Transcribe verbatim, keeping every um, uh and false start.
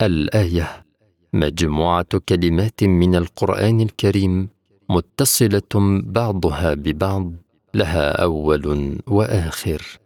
الآية مجموعة كلمات من القرآن الكريم متصلة بعضها ببعض، لها أول وآخر.